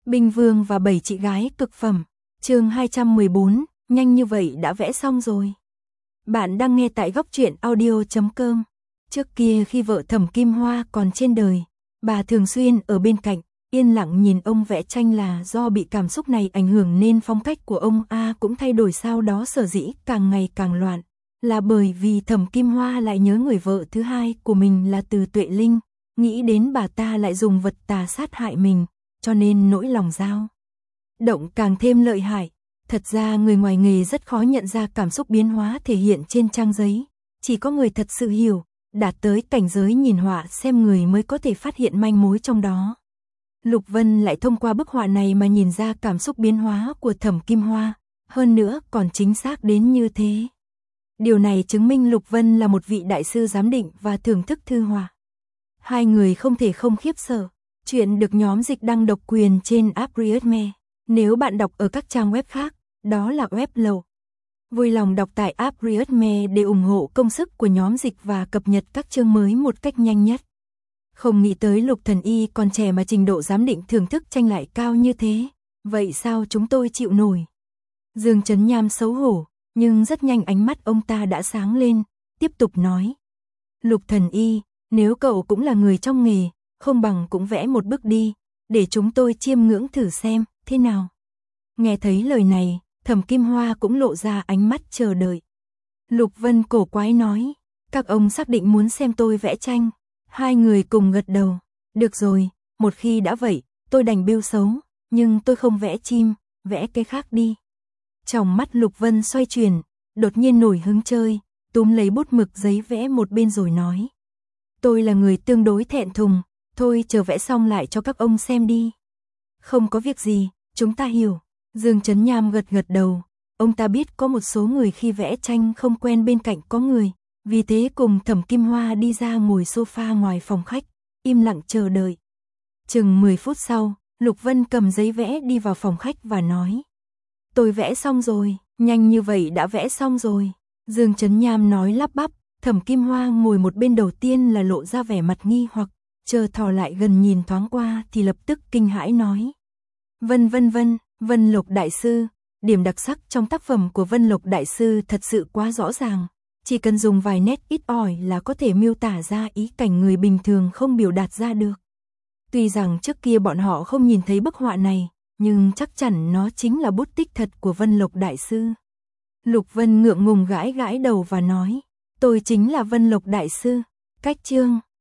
Binh Vương và 7 chị gái cực phẩm. Chương 214, nhanh như vậy đã vẽ xong rồi. Bạn đang nghe tại góc truyện audio.com. Trước kia khi vợ Thẩm Kim Hoa còn trên đời, bà thường xuyên ở bên cạnh, yên lặng nhìn ông vẽ tranh. Là do bị cảm xúc này ảnh hưởng nên phong cách của ông cũng thay đổi. Sau đó sở dĩ càng ngày càng loạn, là bởi vì Thẩm Kim Hoa lại nhớ người vợ thứ hai của mình là Từ Tuệ Linh, nghĩ đến bà ta lại dùng vật tà sát hại mình, cho nên nỗi lòng dao động càng thêm lợi hại. Thật ra người ngoài nghề rất khó nhận ra cảm xúc biến hóa thể hiện trên trang giấy, chỉ có người thật sự hiểu, đạt tới cảnh giới nhìn họa xem người mới có thể phát hiện manh mối trong đó. Lục Vân lại thông qua bức họa này mà nhìn ra cảm xúc biến hóa của Thẩm Kim Hoa, hơn nữa còn chính xác đến như thế. Điều này chứng minh Lục Vân là một vị đại sư giám định và thưởng thức thư họa. Hai người không thể không khiếp sợ. Chuyện được nhóm dịch đăng độc quyền trên app Readme. Nếu bạn đọc ở các trang web khác, đó là web lậu. Vui lòng đọc tại app Readme để ủng hộ công sức của nhóm dịch và cập nhật các chương mới một cách nhanh nhất. Không nghĩ tới Lục Thần Y còn trẻ mà trình độ giám định thưởng thức tranh lại cao như thế. Vậy sao chúng tôi chịu nổi? Dương Chấn Nham xấu hổ, nhưng rất nhanh ánh mắt ông ta đã sáng lên, tiếp tục nói. Lục Thần Y, nếu cậu cũng là người trong nghề, không bằng cũng vẽ một bức đi, để chúng tôi chiêm ngưỡng thử xem, thế nào? Nghe thấy lời này, Thẩm Kim Hoa cũng lộ ra ánh mắt chờ đợi. Lục Vân cổ quái nói, các ông xác định muốn xem tôi vẽ tranh. Hai người cùng gật đầu, được rồi, một khi đã vậy, tôi đành bêu xấu, nhưng tôi không vẽ chim, vẽ cái khác đi. Trong mắt Lục Vân xoay chuyển, đột nhiên nổi hứng chơi, túm lấy bút mực giấy vẽ một bên rồi nói. Tôi là người tương đối thẹn thùng, thôi chờ vẽ xong lại cho các ông xem đi. Không có việc gì, chúng ta hiểu. Dương Chấn Nham gật gật đầu, ông ta biết có một số người khi vẽ tranh không quen bên cạnh có người, vì thế cùng Thẩm Kim Hoa đi ra ngồi sofa ngoài phòng khách, im lặng chờ đợi. Chừng 10 phút sau, Lục Vân cầm giấy vẽ đi vào phòng khách và nói. Tôi vẽ xong rồi, nhanh như vậy đã vẽ xong rồi. Dương Chấn Nham nói lắp bắp. Thẩm Kim Hoa ngồi một bên đầu tiên là lộ ra vẻ mặt nghi hoặc, chờ thò lại gần nhìn thoáng qua thì lập tức kinh hãi nói. Vân Lộc Đại Sư, điểm đặc sắc trong tác phẩm của Vân Lộc Đại Sư thật sự quá rõ ràng, chỉ cần dùng vài nét ít ỏi là có thể miêu tả ra ý cảnh người bình thường không biểu đạt ra được. Tuy rằng trước kia bọn họ không nhìn thấy bức họa này, nhưng chắc chắn nó chính là bút tích thật của Vân Lộc Đại Sư. Lục Vân ngượng ngùng gãi gãi đầu và nói. Tôi chính là Vân Lộc Đại Sư. Cách chương